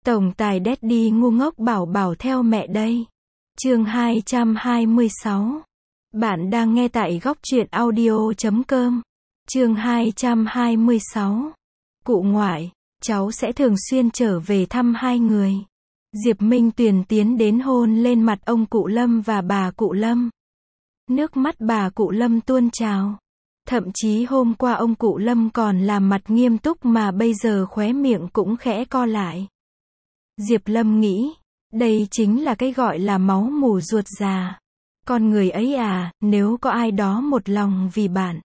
Tổng tài Daddy ngu ngốc bảo bảo theo mẹ đây. Chương 226. Bạn đang nghe tại góc truyện audio.com. Chương 226. Cụ ngoại, cháu sẽ thường xuyên trở về thăm hai người. Diệp Minh Tuyền tiến đến hôn lên mặt ông cụ Lâm và bà cụ Lâm. Nước mắt bà cụ Lâm tuôn trào. Thậm chí hôm qua ông cụ Lâm còn làm mặt nghiêm túc mà bây giờ khóe miệng cũng khẽ co lại. Diệp Lâm nghĩ, đây chính là cái gọi là máu mủ ruột già. Con người ấy à, nếu có ai đó một lòng vì bạn,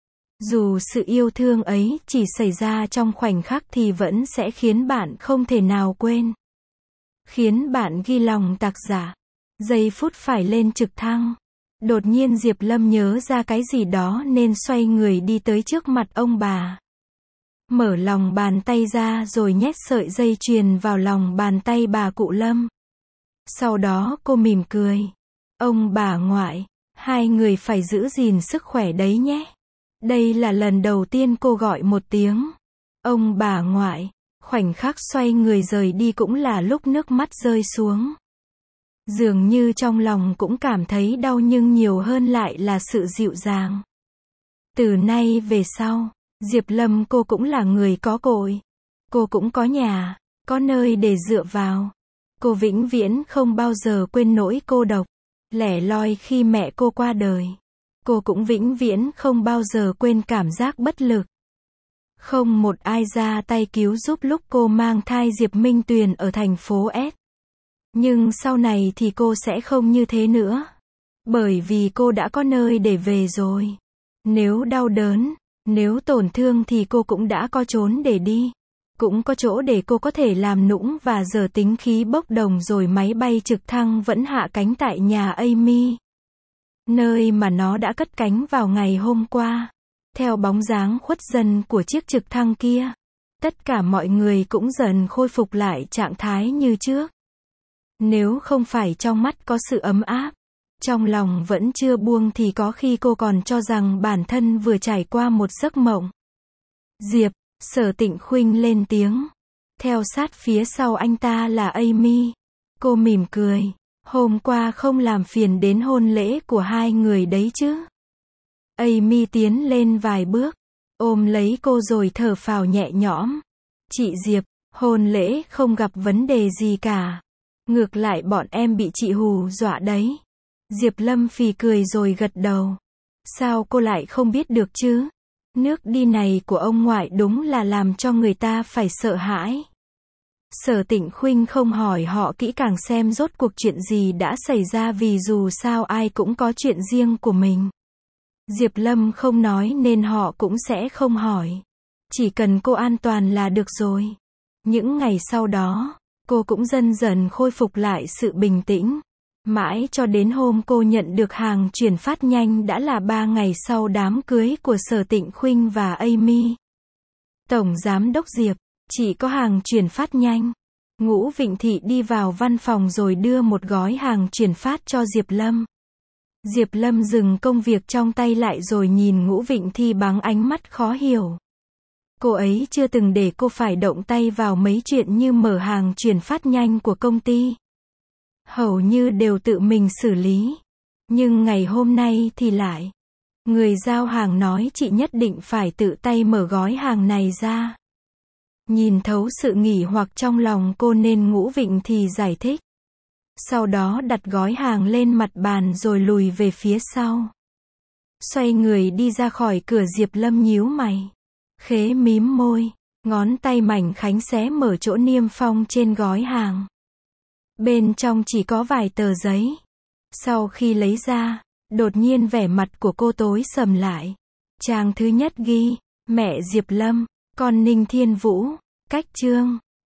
dù sự yêu thương ấy chỉ xảy ra trong khoảnh khắc thì vẫn sẽ khiến bạn không thể nào quên. Khiến bạn ghi lòng tạc dạ. Giây phút phải lên trực thăng. Đột nhiên Diệp Lâm nhớ ra cái gì đó nên xoay người đi tới trước mặt ông bà. Mở lòng bàn tay ra rồi nhét sợi dây chuyền vào lòng bàn tay bà cụ Lâm. Sau đó cô mỉm cười. Ông bà ngoại, hai người phải giữ gìn sức khỏe đấy nhé. Đây là lần đầu tiên cô gọi một tiếng ông bà ngoại. Khoảnh khắc xoay người rời đi cũng là lúc nước mắt rơi xuống. Dường như trong lòng cũng cảm thấy đau nhưng nhiều hơn lại là sự dịu dàng. Từ nay về sau, Diệp Lâm cô cũng là người có cội. Cô cũng có nhà, có nơi để dựa vào. Cô vĩnh viễn không bao giờ quên nỗi cô độc, lẻ loi khi mẹ cô qua đời. Cô cũng vĩnh viễn không bao giờ quên cảm giác bất lực. Không một ai ra tay cứu giúp lúc cô mang thai Diệp Minh Tuyền ở thành phố S. Nhưng sau này thì cô sẽ không như thế nữa. Bởi vì cô đã có nơi để về rồi. Nếu đau đớn, nếu tổn thương thì cô cũng đã có chốn để đi. Cũng có chỗ để cô có thể làm nũng và giờ tính khí bốc đồng rồi máy bay trực thăng vẫn hạ cánh tại nhà Amy. Nơi mà nó đã cất cánh vào ngày hôm qua. Theo bóng dáng khuất dần của chiếc trực thăng kia, tất cả mọi người cũng dần khôi phục lại trạng thái như trước. Nếu không phải trong mắt có sự ấm áp, trong lòng vẫn chưa buông thì có khi cô còn cho rằng bản thân vừa trải qua một giấc mộng. Diệp, Sở Tịnh Khuynh lên tiếng. Theo sát phía sau anh ta là Amy. Cô mỉm cười. Hôm qua không làm phiền đến hôn lễ của hai người đấy chứ? Amy tiến lên vài bước, ôm lấy cô rồi thở phào nhẹ nhõm. Chị Diệp, hôn lễ không gặp vấn đề gì cả. Ngược lại bọn em bị chị hù dọa đấy. Diệp Lâm phì cười rồi gật đầu. Sao cô lại không biết được chứ? Nước đi này của ông ngoại đúng là làm cho người ta phải sợ hãi. Sở Tịnh Khuynh không hỏi họ kỹ càng xem rốt cuộc chuyện gì đã xảy ra vì dù sao ai cũng có chuyện riêng của mình. Diệp Lâm không nói nên họ cũng sẽ không hỏi. Chỉ cần cô an toàn là được rồi. Những ngày sau đó, cô cũng dần dần khôi phục lại sự bình tĩnh. Mãi cho đến hôm cô nhận được hàng chuyển phát nhanh đã là 3 ngày sau đám cưới của Sở Tịnh Khuynh và Amy. Tổng Giám đốc Diệp, chỉ có hàng chuyển phát nhanh. Ngũ Vịnh Thị đi vào văn phòng rồi đưa một gói hàng chuyển phát cho Diệp Lâm. Diệp Lâm dừng công việc trong tay lại rồi nhìn Ngũ Vịnh Thi bằng ánh mắt khó hiểu. Cô ấy chưa từng để cô phải động tay vào mấy chuyện như mở hàng chuyển phát nhanh của công ty. Hầu như đều tự mình xử lý. Nhưng ngày hôm nay thì lại. Người giao hàng nói chị nhất định phải tự tay mở gói hàng này ra. Nhìn thấu sự nghỉ hoặc trong lòng cô nên Ngũ Vịnh Thi giải thích. Sau đó đặt gói hàng lên mặt bàn rồi lùi về phía sau. Xoay người đi ra khỏi cửa. Diệp Lâm nhíu mày. Khế mím môi. Ngón tay mảnh khảnh xé mở chỗ niêm phong trên gói hàng. Bên trong chỉ có vài tờ giấy. Sau khi lấy ra, đột nhiên vẻ mặt của cô tối sầm lại. Trang thứ nhất ghi, mẹ Diệp Lâm, con Ninh Thiên Vũ, cách chương.